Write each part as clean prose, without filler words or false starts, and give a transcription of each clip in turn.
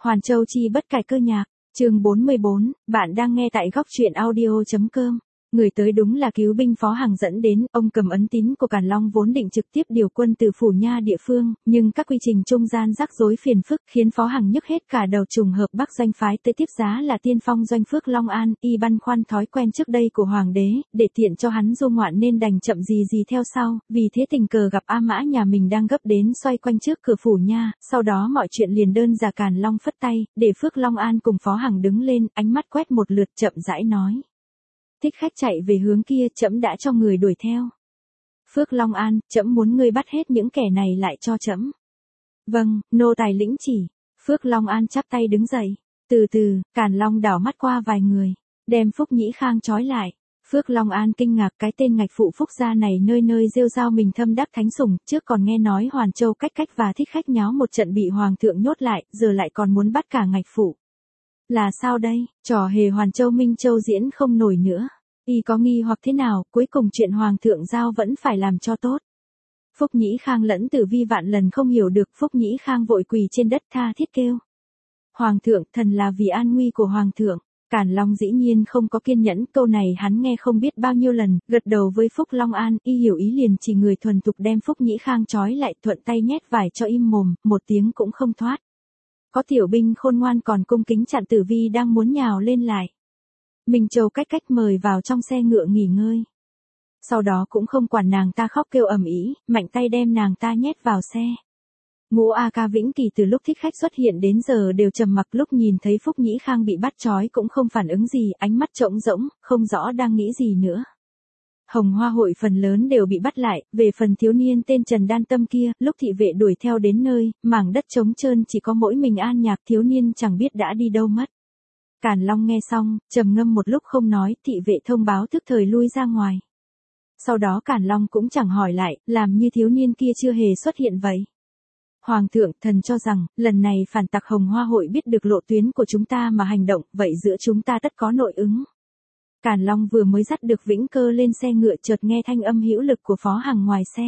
Hoàn Châu Chi bất cải cơ nhạc, chương 44, bạn đang nghe tại góc truyện audio.com. Người tới đúng là cứu binh Phó Hằng dẫn đến, ông cầm ấn tín của Càn Long vốn định trực tiếp điều quân từ phủ nha địa phương, nhưng các quy trình trung gian rắc rối phiền phức khiến Phó Hằng nhức hết cả đầu. Trùng hợp Bắc Doanh phái tới tiếp giá là tiên phong Doanh Phước Long An, y băn khoăn thói quen trước đây của hoàng đế, để tiện cho hắn du ngoạn nên đành chậm gì theo sau, vì thế tình cờ gặp A Mã nhà mình đang gấp đến xoay quanh trước cửa phủ nha, sau đó mọi chuyện liền đơn giản. Càn Long phất tay, để Phước Long An cùng Phó Hằng đứng lên, ánh mắt quét một lượt chậm rãi nói. Thích khách chạy về hướng kia, trẫm đã cho người đuổi theo. Phước Long An, trẫm muốn ngươi bắt hết những kẻ này lại cho trẫm. Vâng, nô tài lĩnh chỉ. Phước Long An chắp tay đứng dậy. Từ từ, Càn Long đảo mắt qua vài người, đem Phúc Nhĩ Khang trói lại. Phước Long An kinh ngạc, cái tên ngạch phụ Phúc gia này nơi nơi rêu rao mình thâm đắc thánh sủng, trước còn nghe nói Hoàn Châu cách và thích khách nháo một trận bị hoàng thượng nhốt lại, giờ lại còn muốn bắt cả ngạch phụ. Là sao đây, trò hề Hoàn Châu Minh Châu diễn không nổi nữa. Y có nghi hoặc thế nào, cuối cùng chuyện hoàng thượng giao vẫn phải làm cho tốt. Phúc Nhĩ Khang lẫn Tử Vi vạn lần không hiểu được, Phúc Nhĩ Khang vội quỳ trên đất tha thiết kêu. Hoàng thượng, thần là vì an nguy của hoàng thượng. Càn Long dĩ nhiên không có kiên nhẫn, câu này hắn nghe không biết bao nhiêu lần, gật đầu với Phúc Long An, y hiểu ý liền chỉ người thuần thục đem Phúc Nhĩ Khang trói lại, thuận tay nhét vải cho im mồm, một tiếng cũng không thoát. Có tiểu binh khôn ngoan còn cung kính chặn Tử Vi đang muốn nhào lên lại. Minh Châu cách mời vào trong xe ngựa nghỉ ngơi. Sau đó cũng không quản nàng ta khóc kêu ầm ĩ, mạnh tay đem nàng ta nhét vào xe. Ngũ A Ca Vĩnh Kỳ từ lúc thích khách xuất hiện đến giờ đều trầm mặc, lúc nhìn thấy Phúc Nhĩ Khang bị bắt trói cũng không phản ứng gì, ánh mắt trống rỗng, không rõ đang nghĩ gì nữa. Hồng Hoa hội phần lớn đều bị bắt lại, về phần thiếu niên tên Trần Đan Tâm kia, lúc thị vệ đuổi theo đến nơi, mảng đất trống trơn chỉ có mỗi mình An Nhạc, thiếu niên chẳng biết đã đi đâu mất. Càn Long nghe xong, trầm ngâm một lúc không nói, thị vệ thông báo tức thời lui ra ngoài. Sau đó Càn Long cũng chẳng hỏi lại, làm như thiếu niên kia chưa hề xuất hiện vậy. Hoàng thượng, thần cho rằng, lần này phản tặc Hồng Hoa hội biết được lộ tuyến của chúng ta mà hành động, vậy giữa chúng ta tất có nội ứng. Càn Long vừa mới dắt được Vĩnh Cơ lên xe ngựa chợt nghe thanh âm hữu lực của Phó Hằng ngoài xe.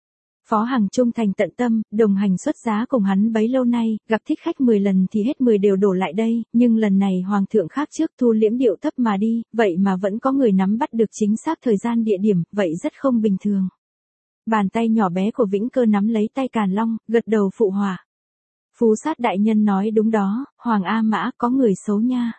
Phó Hằng trung thành tận tâm, đồng hành xuất giá cùng hắn bấy lâu nay, gặp thích khách 10 lần thì hết 10 đều đổ lại đây, nhưng lần này hoàng thượng khác trước, thu liễm điệu thấp mà đi, vậy mà vẫn có người nắm bắt được chính xác thời gian địa điểm, vậy rất không bình thường. Bàn tay nhỏ bé của Vĩnh Cơ nắm lấy tay Càn Long, gật đầu phụ họa. Phú sát đại nhân nói đúng đó, Hoàng A Mã có người xấu nha.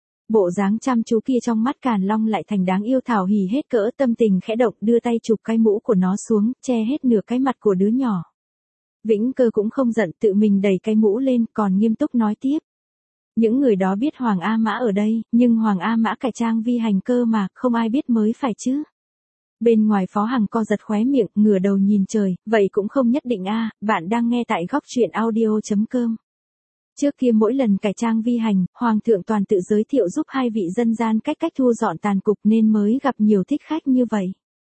Bộ dáng chăm chú kia trong mắt Càn Long lại thành đáng yêu thảo hỉ hết cỡ, tâm tình khẽ động, đưa tay chụp cái mũ của nó xuống, che hết nửa cái mặt của đứa nhỏ. Vĩnh Cơ cũng không giận, tự mình đẩy cái mũ lên, còn nghiêm túc nói tiếp. Những người đó biết Hoàng A Mã ở đây, nhưng Hoàng A Mã cải trang vi hành cơ mà, không ai biết mới phải chứ. Bên ngoài Phó Hằng co giật khóe miệng, ngửa đầu nhìn trời, vậy cũng không nhất định a. Bạn đang nghe tại góc truyện audio.com. Trước kia mỗi lần cải trang vi hành, Hoàng thượng toàn tự giới thiệu giúp hai vị dân gian cách thu dọn tàn cục nên mới gặp nhiều thích khách như vậy.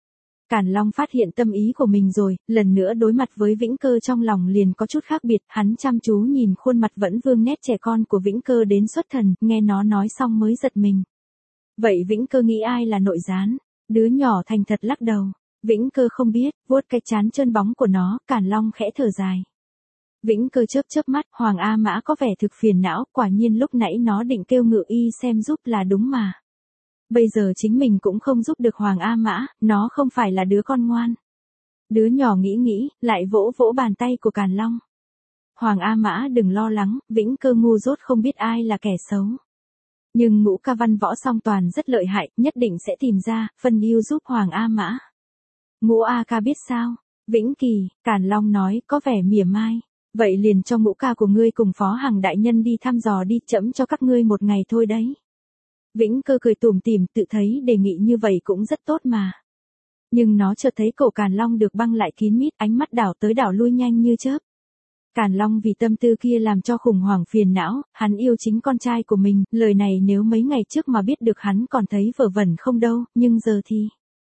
Càn Long phát hiện tâm ý của mình rồi, lần nữa đối mặt với Vĩnh Cơ trong lòng liền có chút khác biệt, hắn chăm chú nhìn khuôn mặt vẫn vương nét trẻ con của Vĩnh Cơ đến xuất thần, nghe nó nói xong mới giật mình. Vậy Vĩnh Cơ nghĩ ai là nội gián? Đứa nhỏ thành thật lắc đầu. Vĩnh Cơ không biết, vuốt cái trán trơn bóng của nó, Càn Long khẽ thở dài. Vĩnh Cơ chớp mắt, Hoàng A Mã có vẻ thực phiền não, quả nhiên lúc nãy nó định kêu ngự y xem giúp là đúng mà. Bây giờ chính mình cũng không giúp được Hoàng A Mã, nó không phải là đứa con ngoan. Đứa nhỏ nghĩ, lại vỗ bàn tay của Càn Long. Hoàng A Mã đừng lo lắng, Vĩnh Cơ ngu dốt không biết ai là kẻ xấu. Nhưng Ngũ Ca văn võ song toàn rất lợi hại, nhất định sẽ tìm ra, phân ưu giúp Hoàng A Mã. Ngũ A Ca biết sao? Vĩnh Kỳ, Càn Long nói, có vẻ mỉa mai. Vậy liền cho Ngũ Ca của ngươi cùng Phó Hằng đại nhân đi thăm dò đi, trẫm cho các ngươi một ngày thôi đấy. Vĩnh Cơ cười tủm tỉm, tự thấy đề nghị như vậy cũng rất tốt mà. Nhưng nó chợt thấy cổ Càn Long được băng lại kín mít, ánh mắt đảo tới đảo lui nhanh như chớp. Càn Long vì tâm tư kia làm cho khủng hoảng phiền não, hắn yêu chính con trai của mình, lời này nếu mấy ngày trước mà biết được hắn còn thấy vớ vẩn không đâu, nhưng giờ thì...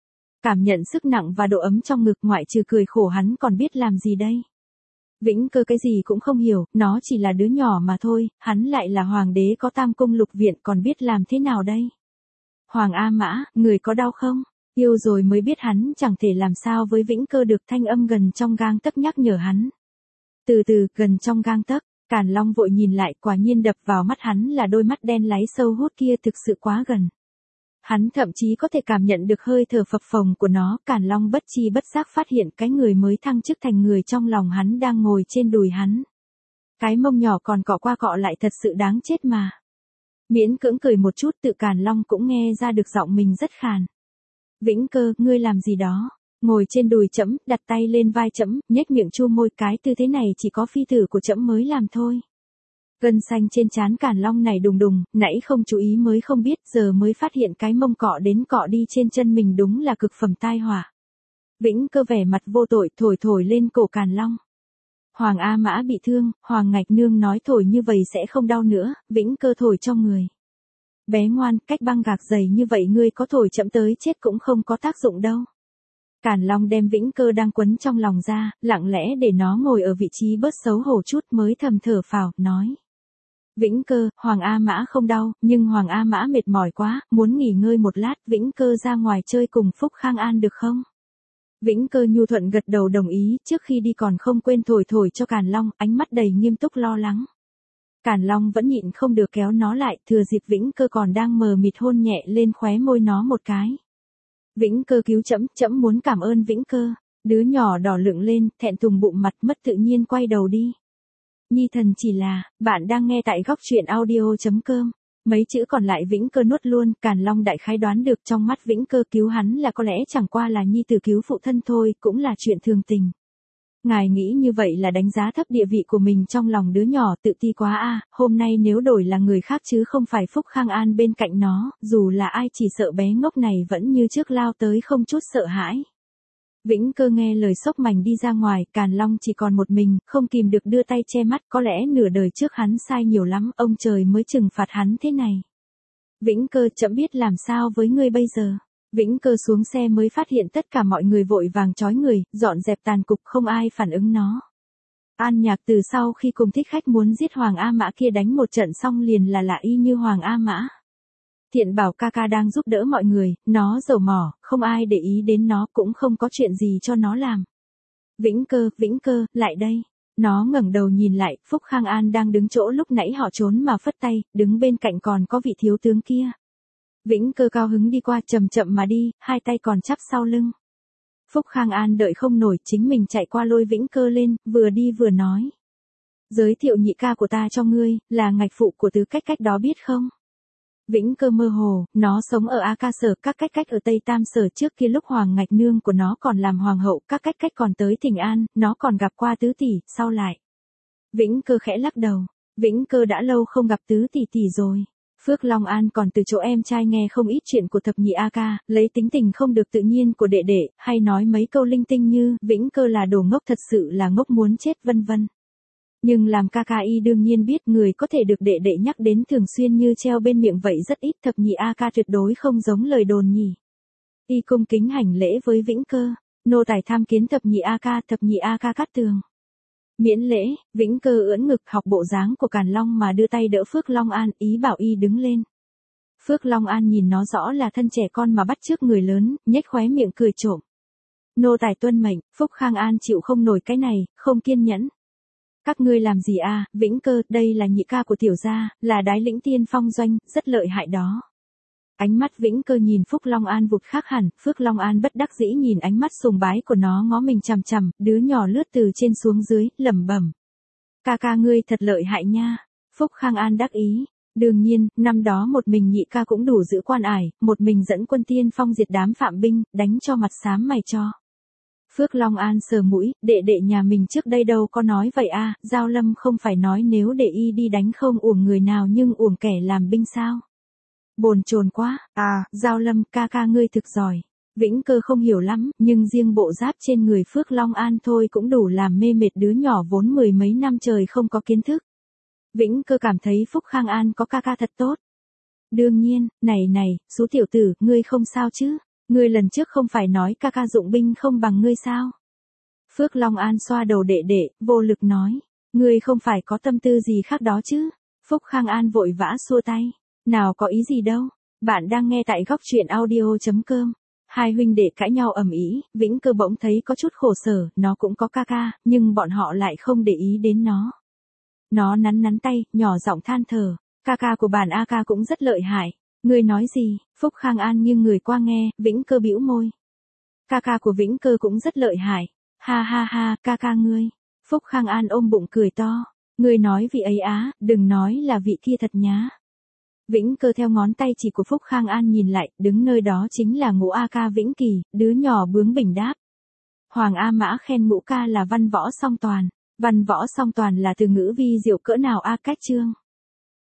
Cảm nhận sức nặng và độ ấm trong ngực, ngoại trừ cười khổ hắn còn biết làm gì đây? Vĩnh Cơ cái gì cũng không hiểu, nó chỉ là đứa nhỏ mà thôi, hắn lại là hoàng đế có tam cung lục viện còn biết làm thế nào đây? Hoàng A Mã, người có đau không? Yêu rồi mới biết hắn chẳng thể làm sao với Vĩnh Cơ được, thanh âm gần trong gang tấc nhắc nhở hắn. Từ từ, gần trong gang tấc, Càn Long vội nhìn lại, quả nhiên đập vào mắt hắn là đôi mắt đen láy sâu hút kia thực sự quá gần. Hắn thậm chí có thể cảm nhận được hơi thở phập phồng của nó, Càn Long bất chi bất giác phát hiện cái người mới thăng chức thành người trong lòng hắn đang ngồi trên đùi hắn. Cái mông nhỏ còn cọ qua cọ lại thật sự đáng chết mà. Miễn cưỡng cười một chút, tự Càn Long cũng nghe ra được giọng mình rất khàn. Vĩnh Cơ, ngươi làm gì đó? Ngồi trên đùi trẫm, đặt tay lên vai trẫm, nhếch miệng chu môi, cái tư thế này chỉ có phi tử của trẫm mới làm thôi. Gân xanh trên trán Càn Long này đùng đùng, nãy không chú ý mới không biết, giờ mới phát hiện cái mông cọ đến cọ đi trên chân mình đúng là cực phẩm tai họa. Vĩnh Cơ vẻ mặt vô tội thổi thổi lên cổ Càn Long. Hoàng A Mã bị thương, Hoàng Ngạch Nương nói thổi như vậy sẽ không đau nữa, Vĩnh Cơ thổi cho người. Bé ngoan, cách băng gạc dày như vậy ngươi có thổi chậm tới chết cũng không có tác dụng đâu. Càn Long đem Vĩnh Cơ đang quấn trong lòng ra, lặng lẽ để nó ngồi ở vị trí bớt xấu hổ chút mới thầm thở phào, nói. Vĩnh Cơ, Hoàng A Mã không đau, nhưng Hoàng A Mã mệt mỏi quá, muốn nghỉ ngơi một lát, Vĩnh Cơ ra ngoài chơi cùng Phúc Khang An được không? Vĩnh Cơ nhu thuận gật đầu đồng ý, trước khi đi còn không quên thổi thổi cho Càn Long, ánh mắt đầy nghiêm túc lo lắng. Càn Long vẫn nhịn không được kéo nó lại, thừa dịp Vĩnh Cơ còn đang mờ mịt hôn nhẹ lên khóe môi nó một cái. Vĩnh Cơ cứu trẫm, trẫm muốn cảm ơn Vĩnh Cơ. Đứa nhỏ đỏ lựng lên, thẹn thùng bụng mặt mất tự nhiên quay đầu đi. Nhi thần chỉ là, bạn đang nghe tại góc truyện audio.com. Mấy chữ còn lại Vĩnh Cơ nuốt luôn, Càn Long đại khái đoán được trong mắt Vĩnh Cơ cứu hắn là có lẽ chẳng qua là nhi tử cứu phụ thân thôi, cũng là chuyện thường tình. Ngài nghĩ như vậy là đánh giá thấp địa vị của mình trong lòng đứa nhỏ, tự ti quá a. Hôm nay nếu đổi là người khác chứ không phải Phúc Khang An bên cạnh nó, dù là ai chỉ sợ bé ngốc này vẫn như trước lao tới không chút sợ hãi. Vĩnh Cơ nghe lời xốc mảnh đi ra ngoài, Càn Long chỉ còn một mình, không kìm được đưa tay che mắt, có lẽ nửa đời trước hắn sai nhiều lắm, ông trời mới trừng phạt hắn thế này. Vĩnh Cơ, trẫm biết làm sao với ngươi bây giờ. Vĩnh Cơ xuống xe mới phát hiện tất cả mọi người vội vàng trói người, dọn dẹp tàn cục, không ai phản ứng nó. An Nhạc từ sau khi cùng thích khách muốn giết Hoàng A Mã kia đánh một trận xong liền là y như Hoàng A Mã. Thiện bảo ca ca đang giúp đỡ mọi người, nó dầu mỏ, không ai để ý đến nó, cũng không có chuyện gì cho nó làm. Vĩnh Cơ, lại đây. Nó ngẩng đầu nhìn lại, Phúc Khang An đang đứng chỗ lúc nãy họ trốn mà phất tay, đứng bên cạnh còn có vị thiếu tướng kia. Vĩnh Cơ cao hứng đi qua, chậm chậm mà đi, hai tay còn chắp sau lưng. Phúc Khang An đợi không nổi, chính mình chạy qua lôi Vĩnh Cơ lên, vừa đi vừa nói. Giới thiệu nhị ca của ta cho ngươi, là ngạch phụ của Tứ Cách Cách đó biết không? Vĩnh Cơ mơ hồ, nó sống ở A Ca Sở, Các Cách Cách ở Tây Tam Sở, trước kia lúc Hoàng Ngạch Nương của nó còn làm hoàng hậu, Các Cách Cách còn tới Thịnh An, nó còn gặp qua Tứ tỷ, sau lại. Vĩnh Cơ khẽ lắc đầu, Vĩnh Cơ đã lâu không gặp Tứ tỷ tỷ rồi. Phước Long An còn từ chỗ em trai nghe không ít chuyện của thập nhị A Ca, lấy tính tình không được tự nhiên của đệ đệ, hay nói mấy câu linh tinh như, Vĩnh Cơ là đồ ngốc, thật sự là ngốc muốn chết, vân vân. Nhưng làm ca ca y đương nhiên biết người có thể được đệ đệ nhắc đến thường xuyên như treo bên miệng vậy rất ít, thập nhị A Ca tuyệt đối không giống lời đồn nhỉ. Y cung kính hành lễ với Vĩnh Cơ, nô tài tham kiến thập nhị A Ca Cát Tường. Miễn lễ, Vĩnh Cơ ưỡn ngực học bộ dáng của Càn Long mà đưa tay đỡ Phước Long An, ý bảo y đứng lên. Phước Long An nhìn nó rõ là thân trẻ con mà bắt chước người lớn, nhếch khóe miệng cười trộm. Nô tài tuân mệnh, Phúc Khang An chịu không nổi cái này, không kiên nhẫn. Các ngươi làm gì à, Vĩnh Cơ, đây là nhị ca của tiểu gia, là đái lĩnh tiên phong doanh, rất lợi hại đó. Ánh mắt Vĩnh Cơ nhìn Phúc Long An vụt khác hẳn, Phước Long An bất đắc dĩ nhìn ánh mắt sùng bái của nó ngó mình chằm chằm, đứa nhỏ lướt từ trên xuống dưới, lẩm bẩm. Ca ca ngươi thật lợi hại nha. Phúc Khang An đắc ý. Đương nhiên, năm đó một mình nhị ca cũng đủ giữ quan ải, một mình dẫn quân tiên phong diệt đám phạm binh, đánh cho mặt xám mày cho. Phước Long An sờ mũi, đệ đệ nhà mình trước đây đâu có nói vậy à, Giao Lâm không phải nói nếu để y đi đánh không uổng người nào nhưng uổng kẻ làm binh sao. Bồn chồn quá, à, Giao Lâm, ca ca ngươi thực giỏi. Vĩnh Cơ không hiểu lắm, nhưng riêng bộ giáp trên người Phước Long An thôi cũng đủ làm mê mệt đứa nhỏ vốn mười mấy năm trời không có kiến thức. Vĩnh Cơ cảm thấy Phúc Khang An có ca ca thật tốt. Đương nhiên, này, số tiểu tử, ngươi không sao chứ? Ngươi lần trước không phải nói ca ca dụng binh không bằng ngươi sao? Phước Long An xoa đầu đệ đệ, vô lực nói. Ngươi không phải có tâm tư gì khác đó chứ? Phúc Khang An vội vã xua tay. Nào có ý gì đâu. Bạn đang nghe tại góc truyện audio.com. Hai huynh đệ cãi nhau ầm ĩ, Vĩnh Cơ bỗng thấy có chút khổ sở, nó cũng có ca ca, nhưng bọn họ lại không để ý đến nó. Nó nắn nắn tay, nhỏ giọng than thở. Ca ca của bản A ca cũng rất lợi hại. Ngươi nói gì? Phúc Khang An nghiêng người qua nghe, Vĩnh Cơ bĩu môi. Ca ca của Vĩnh Cơ cũng rất lợi hại. Ha ha ha, ca ca ngươi. Phúc Khang An ôm bụng cười to. Ngươi nói vị ấy á, đừng nói là vị kia thật nhá. Vĩnh Cơ theo ngón tay chỉ của Phúc Khang An nhìn lại, đứng nơi đó chính là Ngũ A ca Vĩnh Kỳ, đứa nhỏ bướng bỉnh đáp. Hoàng A Mã khen Ngũ ca là văn võ song toàn. Văn võ song toàn là từ ngữ vi diệu cỡ nào a Cách Trương.